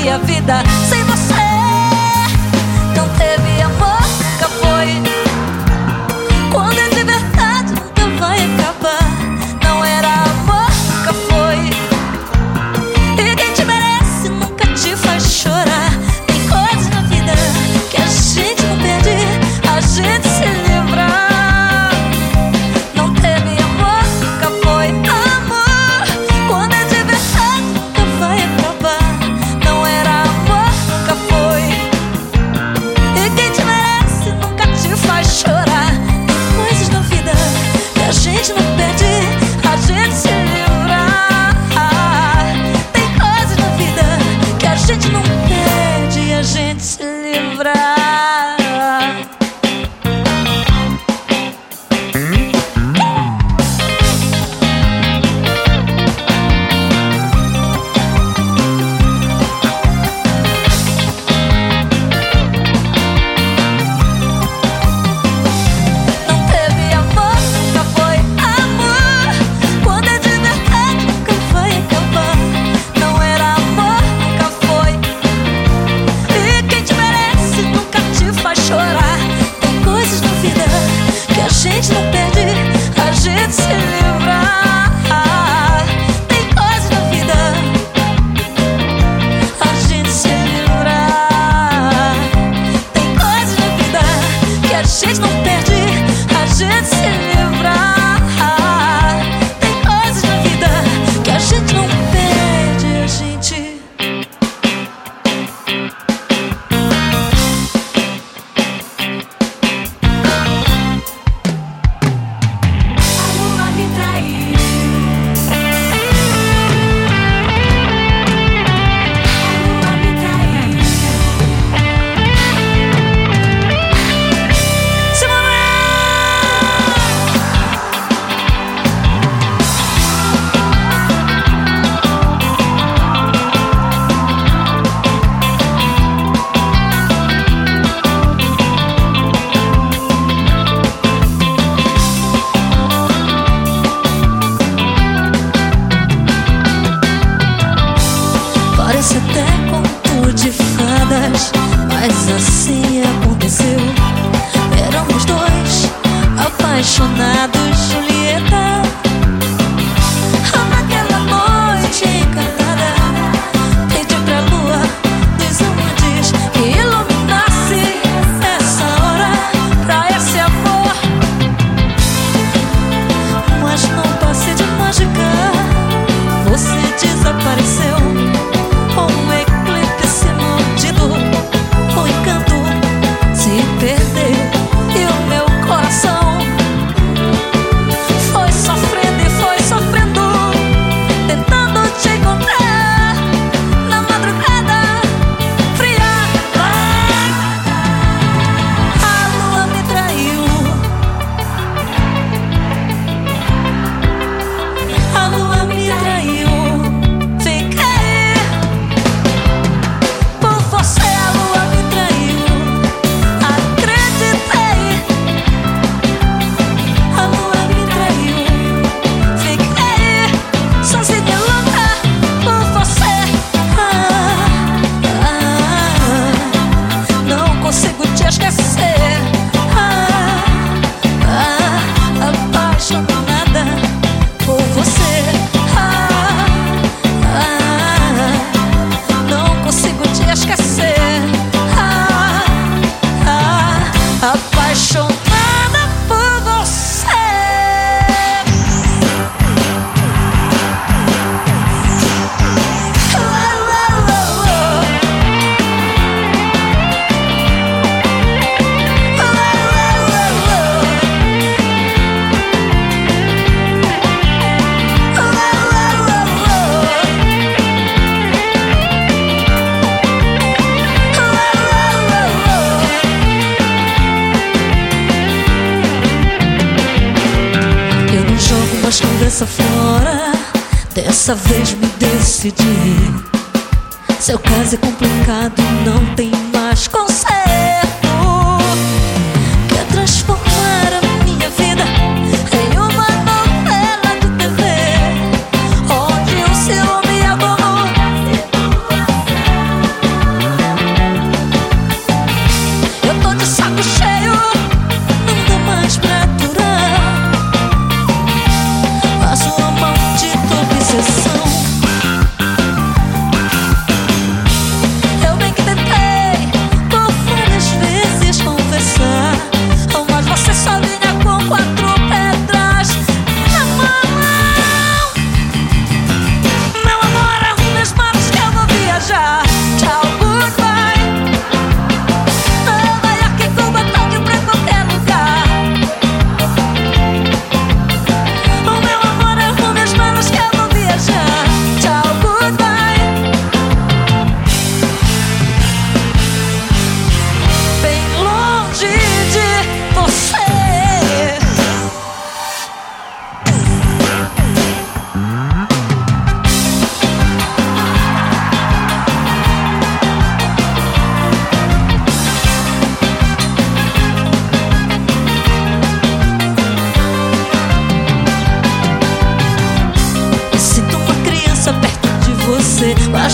a vida sem você. Não teve amor, nunca foi. Quando é de verdade nunca vai acabar. Não era amor, nunca foi. E quem te merece nunca te faz chorar. Tem coisas na vida que a gente não perde, a gente se livra. Não teve amor, nunca foi amor. Quando é de verdade nunca vai acabar. Não era amor, nunca foi. E quem te merece nunca te faz chorar. Tem coisas na vida que a gente não perde, a gente se livra. Tem coisas na vida que a gente não perde, a gente se livra. Não teve amor, nunca foi amor. Quando é de verdade nunca vai acabar. Não era amor, nunca foi. E quem te merece nunca te faz chorar. Tem coisas na vida que a gente não perde, a gente se livra. Tem coisas na vida a gente se livra. Tem coisas na vida que a gente não perde, a gente se livra. Tem coisas na vida que a gente não perde, a gente. A lua me traiu. A lua me traiu. Parece até conto de fadas, mas assim aconteceu. Éramos dois apaixonados, Julieta. Naquela noite encantada, pedi pra lua dos amantes que iluminasse essa hora pra esse amor. Mas não passe de mágica, você desapareceu. Um eclipse maldito, o encanto se perdeu. E o meu coração foi sofrendo e foi sofrendo, tentando te encontrar na madrugada fria. A lua me traiu. A lua me traiu. Fiquei por você, a lua me traiu. Acreditei. A lua me traiu. Fiquei sozinha louca por você. Não consigo te esquecer. Apaixonada por você. Não consigo te esquecer. Apaixonada por você. Eu não jogo mais conversa fora. Dessa vez me decidi. Seu caso é complicado, não tem mais conserto. Quer transformar a minha vida em uma novela de TV, onde o ciúme e a dor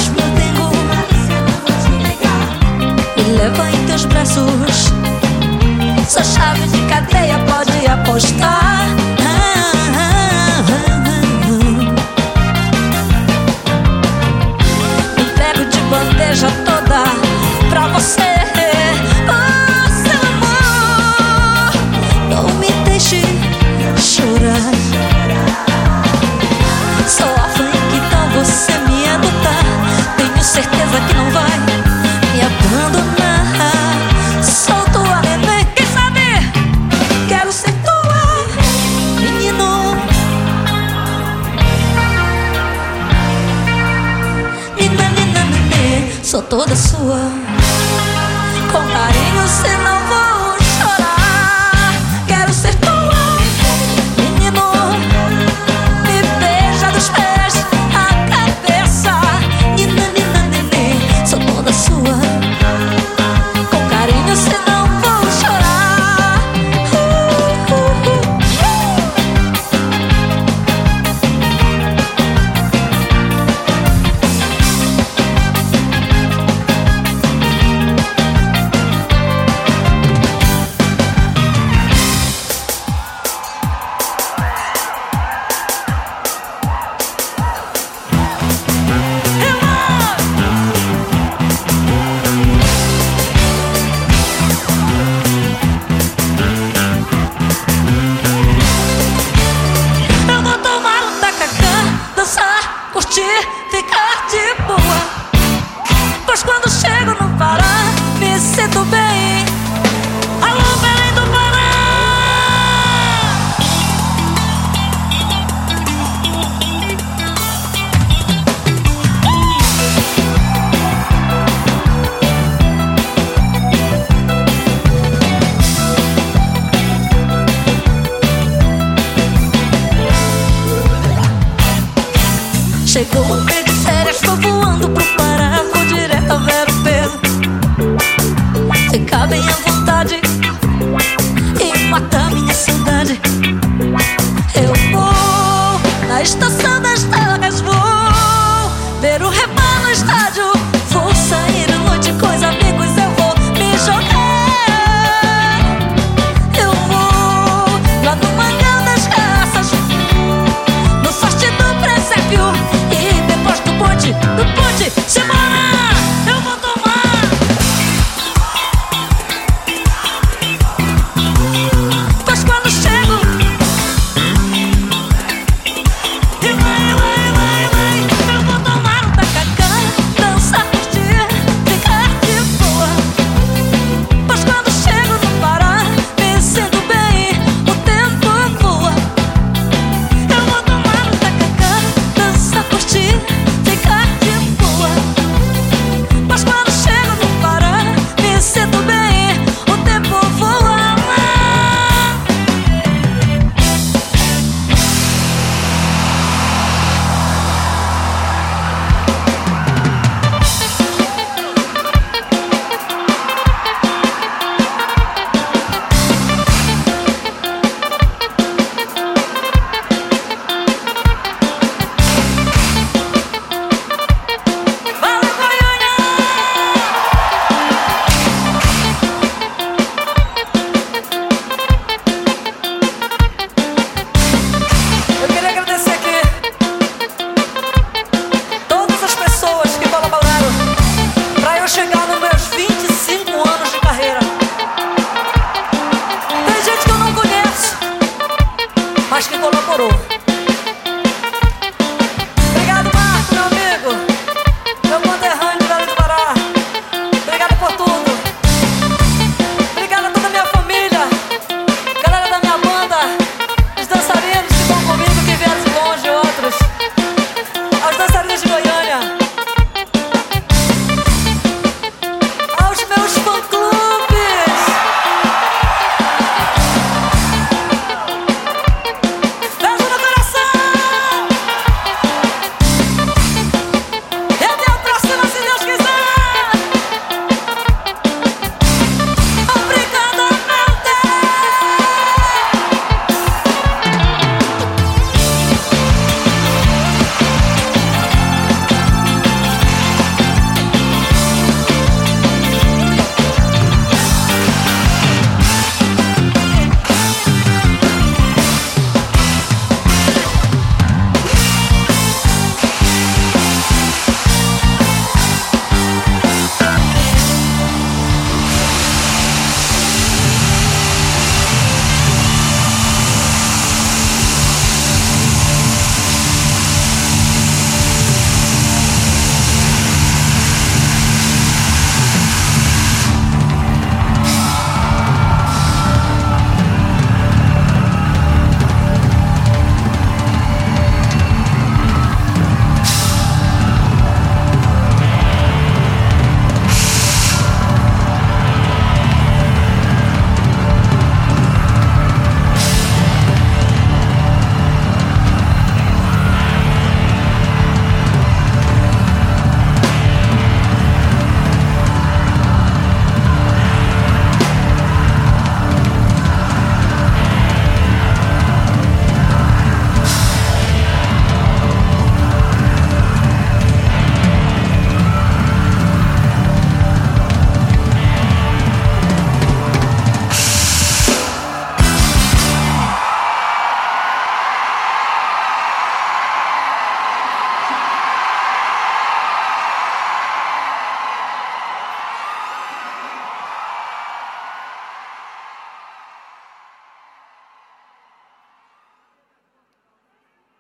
faz meu dengo, me leva em teus braços. Sua chave de cadeia pode apostar. Me pego de bandeja toda pra você. Oh, seu amor, não me deixe chorar. Sou órfã e que tal você me adotar? Tenho certeza que não vai me abandonar. Sou tua neném, quem sabe? Quero ser tua, menino. Nina, nina, nenê, sou toda sua. Com carinho, se não vou chorar. Quero ser tua, menino. Me beija dos pés à cabeça. Nina, nina, nenê, sou toda sua. Com carinho, se não vou chorar. Eu vou tomar um tacacá, dançar, curtir, ficar de boa. Pois quando chego no Pará, me sinto bem. Alô, Belém do Pará! Chegou o